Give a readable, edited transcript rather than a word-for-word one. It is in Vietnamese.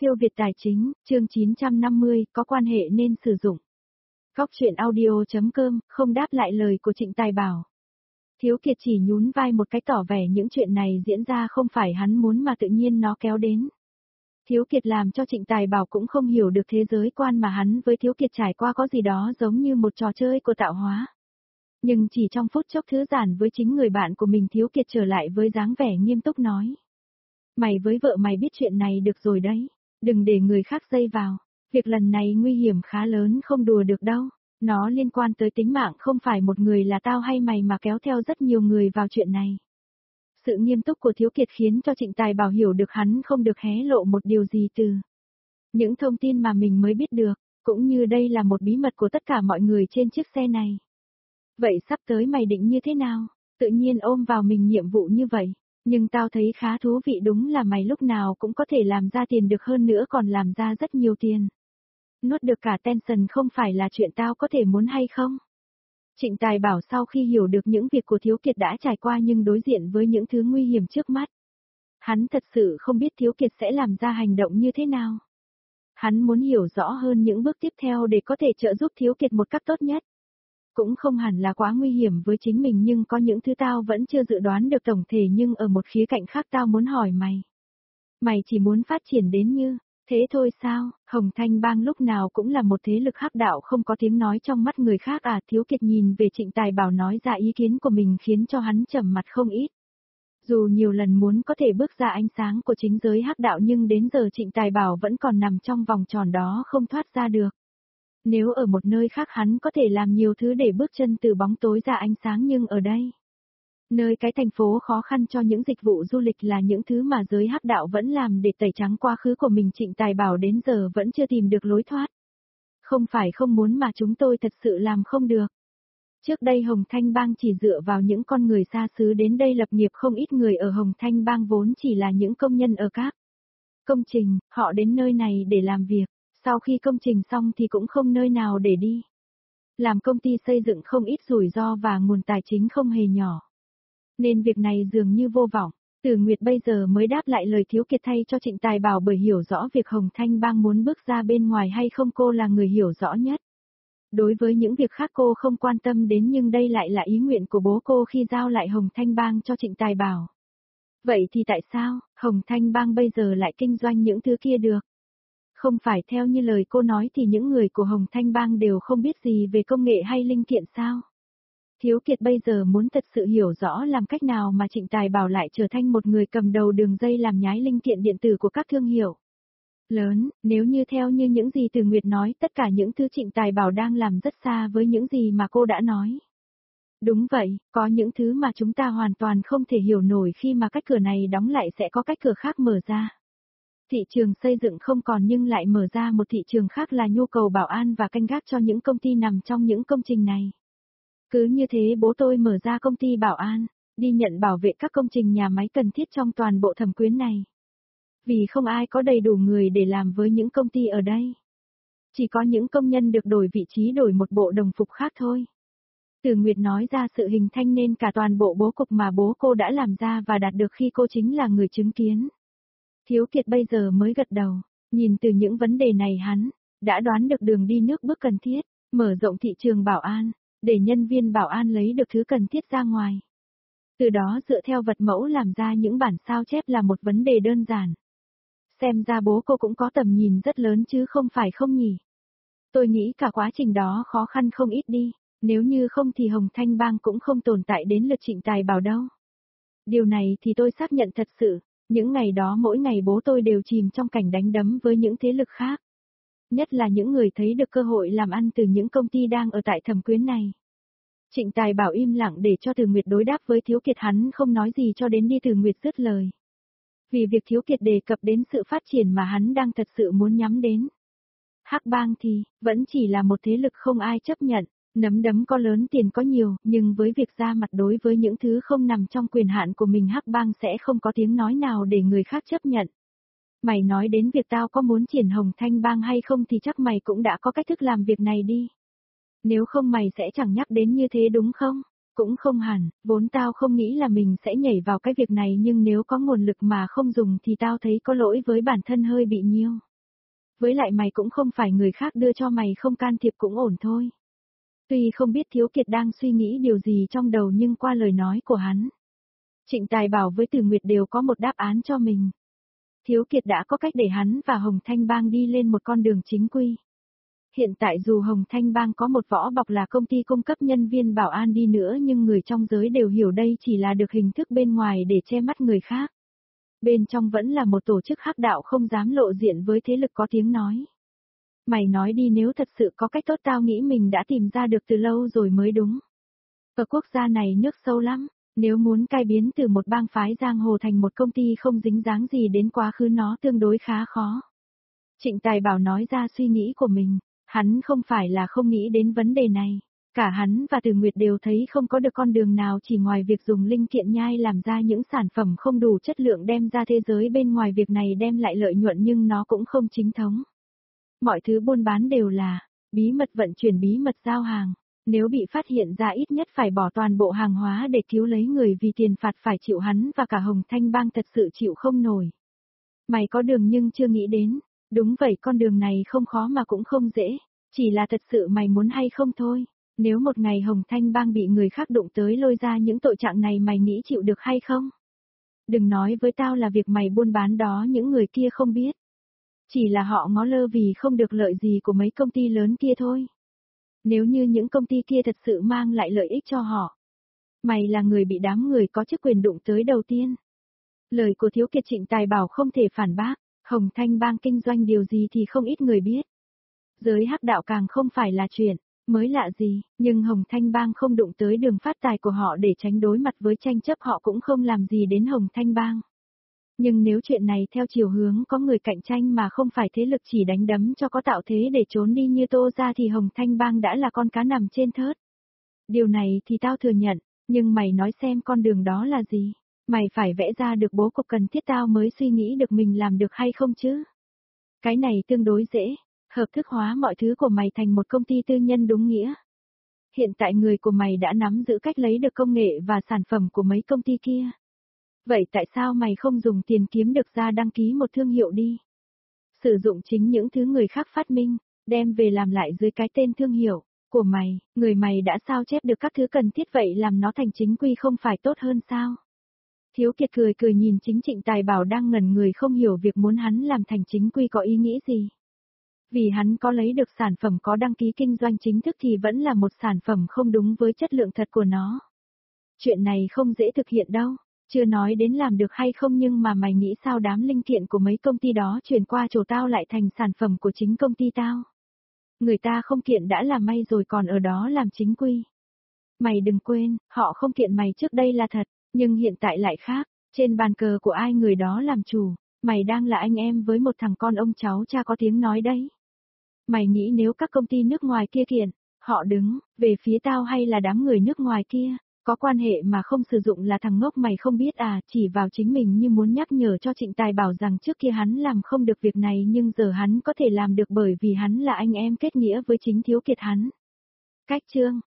Siêu Việt Tài Chính, chương 950, có quan hệ nên sử dụng. Góc truyện audio.com, không đáp lại lời của Trịnh Tài Bảo. Thiếu Kiệt chỉ nhún vai một cái tỏ vẻ những chuyện này diễn ra không phải hắn muốn mà tự nhiên nó kéo đến. Thiếu Kiệt làm cho Trịnh Tài Bảo cũng không hiểu được thế giới quan mà hắn với Thiếu Kiệt trải qua có gì đó giống như một trò chơi của tạo hóa. Nhưng chỉ trong phút chốc thư giãn với chính người bạn của mình, Thiếu Kiệt trở lại với dáng vẻ nghiêm túc nói. Mày với vợ mày biết chuyện này được rồi đấy, đừng để người khác dây vào, việc lần này nguy hiểm khá lớn không đùa được đâu, nó liên quan tới tính mạng không phải một người là tao hay mày mà kéo theo rất nhiều người vào chuyện này. Sự nghiêm túc của Thiếu Kiệt khiến cho Trịnh Tài Bảo hiểu được hắn không được hé lộ một điều gì từ những thông tin mà mình mới biết được, cũng như đây là một bí mật của tất cả mọi người trên chiếc xe này. Vậy sắp tới mày định như thế nào? Tự nhiên ôm vào mình nhiệm vụ như vậy. Nhưng tao thấy khá thú vị, đúng là mày lúc nào cũng có thể làm ra tiền được, hơn nữa còn làm ra rất nhiều tiền. Nuốt được cả tension không phải là chuyện tao có thể muốn hay không? Trịnh Tài Bảo sau khi hiểu được những việc của Thiếu Kiệt đã trải qua nhưng đối diện với những thứ nguy hiểm trước mắt. Hắn thật sự không biết Thiếu Kiệt sẽ làm ra hành động như thế nào. Hắn muốn hiểu rõ hơn những bước tiếp theo để có thể trợ giúp Thiếu Kiệt một cách tốt nhất. Cũng không hẳn là quá nguy hiểm với chính mình, nhưng có những thứ tao vẫn chưa dự đoán được tổng thể, nhưng ở một khía cạnh khác tao muốn hỏi mày. Mày chỉ muốn phát triển đến như thế thôi sao? Hồng Thanh Bang lúc nào cũng là một thế lực hắc đạo không có tiếng nói trong mắt người khác à? Thiếu Kiệt nhìn về Trịnh Tài Bảo nói ra ý kiến của mình khiến cho hắn trầm mặt không ít. Dù nhiều lần muốn có thể bước ra ánh sáng của chính giới hắc đạo nhưng đến giờ Trịnh Tài Bảo vẫn còn nằm trong vòng tròn đó không thoát ra được. Nếu ở một nơi khác hắn có thể làm nhiều thứ để bước chân từ bóng tối ra ánh sáng, nhưng ở đây, nơi cái thành phố khó khăn cho những dịch vụ du lịch là những thứ mà giới hắc đạo vẫn làm để tẩy trắng quá khứ của mình, Trịnh Tài Bảo đến giờ vẫn chưa tìm được lối thoát. Không phải không muốn mà chúng tôi thật sự làm không được. Trước đây Hồng Thanh Bang chỉ dựa vào những con người xa xứ đến đây lập nghiệp, không ít người ở Hồng Thanh Bang vốn chỉ là những công nhân ở các công trình, họ đến nơi này để làm việc. Sau khi công trình xong thì cũng không nơi nào để đi. Làm công ty xây dựng không ít rủi ro và nguồn tài chính không hề nhỏ. Nên việc này dường như vô vọng. Từ Nguyệt bây giờ mới đáp lại lời Thiếu Kiệt thay cho Trịnh Tài Bảo, bởi hiểu rõ việc Hồng Thanh Bang muốn bước ra bên ngoài hay không cô là người hiểu rõ nhất. Đối với những việc khác cô không quan tâm đến, nhưng đây lại là ý nguyện của bố cô khi giao lại Hồng Thanh Bang cho Trịnh Tài Bảo. Vậy thì tại sao Hồng Thanh Bang bây giờ lại kinh doanh những thứ kia được? Không phải theo như lời cô nói thì những người của Hồng Thanh Bang đều không biết gì về công nghệ hay linh kiện sao? Thiếu Kiệt bây giờ muốn thật sự hiểu rõ làm cách nào mà Trịnh Tài Bảo lại trở thành một người cầm đầu đường dây làm nhái linh kiện điện tử của các thương hiệu lớn. Nếu như theo như những gì Từ Nguyệt nói, tất cả những thứ Trịnh Tài Bảo đang làm rất xa với những gì mà cô đã nói. Đúng vậy, có những thứ mà chúng ta hoàn toàn không thể hiểu nổi, khi mà cách cửa này đóng lại sẽ có cách cửa khác mở ra. Thị trường xây dựng không còn nhưng lại mở ra một thị trường khác là nhu cầu bảo an và canh gác cho những công ty nằm trong những công trình này. Cứ như thế bố tôi mở ra công ty bảo an, đi nhận bảo vệ các công trình nhà máy cần thiết trong toàn bộ Thẩm Quyến này. Vì không ai có đầy đủ người để làm với những công ty ở đây. Chỉ có những công nhân được đổi vị trí, đổi một bộ đồng phục khác thôi. Từ Nguyệt nói ra sự hình thành nên cả toàn bộ bố cục mà bố cô đã làm ra và đạt được khi cô chính là người chứng kiến. Thiếu Kiệt bây giờ mới gật đầu, nhìn từ những vấn đề này hắn đã đoán được đường đi nước bước cần thiết, mở rộng thị trường bảo an, để nhân viên bảo an lấy được thứ cần thiết ra ngoài. Từ đó dựa theo vật mẫu làm ra những bản sao chép là một vấn đề đơn giản. Xem ra bố cô cũng có tầm nhìn rất lớn chứ không phải không nhỉ. Tôi nghĩ cả quá trình đó khó khăn không ít đi, nếu như không thì Hồng Thanh Bang cũng không tồn tại đến lượt Trịnh Tài Bảo đâu. Điều này thì tôi xác nhận thật sự. Những ngày đó mỗi ngày bố tôi đều chìm trong cảnh đánh đấm với những thế lực khác. Nhất là những người thấy được cơ hội làm ăn từ những công ty đang ở tại Thẩm Quyến này. Trịnh Tài Bảo im lặng để cho Từ Nguyệt đối đáp với Thiếu Kiệt, hắn không nói gì cho đến đi Từ Nguyệt dứt lời. Vì việc Thiếu Kiệt đề cập đến sự phát triển mà hắn đang thật sự muốn nhắm đến. Hắc Bang thì, vẫn chỉ là một thế lực không ai chấp nhận. Nắm đấm có lớn, tiền có nhiều, nhưng với việc ra mặt đối với những thứ không nằm trong quyền hạn của mình, Hắc Bang sẽ không có tiếng nói nào để người khác chấp nhận. Mày nói đến việc tao có muốn triển Hồng Thanh Bang hay không thì chắc mày cũng đã có cách thức làm việc này đi. Nếu không mày sẽ chẳng nhắc đến như thế đúng không? Cũng không hẳn, vốn tao không nghĩ là mình sẽ nhảy vào cái việc này, nhưng nếu có nguồn lực mà không dùng thì tao thấy có lỗi với bản thân hơi bị nhiều. Với lại mày cũng không phải người khác đưa cho mày không can thiệp cũng ổn thôi. Tuy không biết Thiếu Kiệt đang suy nghĩ điều gì trong đầu nhưng qua lời nói của hắn, Trịnh Tài Bảo với Từ Nguyệt đều có một đáp án cho mình. Thiếu Kiệt đã có cách để hắn và Hồng Thanh Bang đi lên một con đường chính quy. Hiện tại dù Hồng Thanh Bang có một vỏ bọc là công ty cung cấp nhân viên bảo an đi nữa nhưng người trong giới đều hiểu đây chỉ là được hình thức bên ngoài để che mắt người khác. Bên trong vẫn là một tổ chức hắc đạo không dám lộ diện với thế lực có tiếng nói. Mày nói đi, nếu thật sự có cách tốt tao nghĩ mình đã tìm ra được từ lâu rồi mới đúng. Ở quốc gia này nước sâu lắm, nếu muốn cải biến từ một bang phái giang hồ thành một công ty không dính dáng gì đến quá khứ nó tương đối khá khó. Trịnh Tài Bảo nói ra suy nghĩ của mình, hắn không phải là không nghĩ đến vấn đề này. Cả hắn và Từ Nguyệt đều thấy không có được con đường nào chỉ ngoài việc dùng linh kiện nhai làm ra những sản phẩm không đủ chất lượng đem ra thế giới bên ngoài, việc này đem lại lợi nhuận nhưng nó cũng không chính thống. Mọi thứ buôn bán đều là bí mật vận chuyển, bí mật giao hàng. Nếu bị phát hiện ra ít nhất phải bỏ toàn bộ hàng hóa để cứu lấy người, vì tiền phạt phải chịu hắn và cả Hồng Thanh Bang thật sự chịu không nổi. Mày có đường nhưng chưa nghĩ đến. Đúng vậy, con đường này không khó mà cũng không dễ. Chỉ là thật sự mày muốn hay không thôi. Nếu một ngày Hồng Thanh Bang bị người khác đụng tới lôi ra những tội trạng này, mày nghĩ chịu được hay không? Đừng nói với tao là việc mày buôn bán đó những người kia không biết. Chỉ là họ ngó lơ vì không được lợi gì của mấy công ty lớn kia thôi. Nếu như những công ty kia thật sự mang lại lợi ích cho họ, mày là người bị đám người có chức quyền đụng tới đầu tiên. Lời của Thiếu Kiệt Trịnh Tài Bảo không thể phản bác, Hồng Thanh Bang kinh doanh điều gì thì không ít người biết. Giới hắc đạo càng không phải là chuyện mới lạ gì, nhưng Hồng Thanh Bang không đụng tới đường phát tài của họ để tránh đối mặt với tranh chấp, họ cũng không làm gì đến Hồng Thanh Bang. Nhưng nếu chuyện này theo chiều hướng có người cạnh tranh mà không phải thế lực chỉ đánh đấm cho có tạo thế để trốn đi như Tô gia thì Hồng Thanh Bang đã là con cá nằm trên thớt. Điều này thì tao thừa nhận, nhưng mày nói xem con đường đó là gì? Mày phải vẽ ra được bố cục cần thiết tao mới suy nghĩ được mình làm được hay không chứ? Cái này tương đối dễ, hợp thức hóa mọi thứ của mày thành một công ty tư nhân đúng nghĩa. Hiện tại người của mày đã nắm giữ cách lấy được công nghệ và sản phẩm của mấy công ty kia. Vậy tại sao mày không dùng tiền kiếm được ra đăng ký một thương hiệu đi? Sử dụng chính những thứ người khác phát minh, đem về làm lại dưới cái tên thương hiệu của mày, người mày đã sao chép được các thứ cần thiết, vậy làm nó thành chính quy không phải tốt hơn sao? Thiếu Kiệt cười cười nhìn chính Trịnh Tài Bảo đang ngẩn người không hiểu việc muốn hắn làm thành chính quy có ý nghĩ gì. Vì hắn có lấy được sản phẩm có đăng ký kinh doanh chính thức thì vẫn là một sản phẩm không đúng với chất lượng thật của nó. Chuyện này không dễ thực hiện đâu. Chưa nói đến làm được hay không, nhưng mà mày nghĩ sao đám linh kiện của mấy công ty đó chuyển qua chỗ tao lại thành sản phẩm của chính công ty tao? Người ta không kiện đã là may rồi còn ở đó làm chính quy. Mày đừng quên, họ không kiện mày trước đây là thật, nhưng hiện tại lại khác, trên bàn cờ của ai người đó làm chủ, mày đang là anh em với một thằng con ông cháu cha có tiếng nói đấy. Mày nghĩ nếu các công ty nước ngoài kia kiện, họ đứng về phía tao hay là đám người nước ngoài kia? Có quan hệ mà không sử dụng là thằng ngốc mày không biết à, chỉ vào chính mình như muốn nhắc nhở cho Trịnh Tài Bảo rằng trước kia hắn làm không được việc này nhưng giờ hắn có thể làm được bởi vì hắn là anh em kết nghĩa với chính Thiếu Kiệt hắn. Cách chương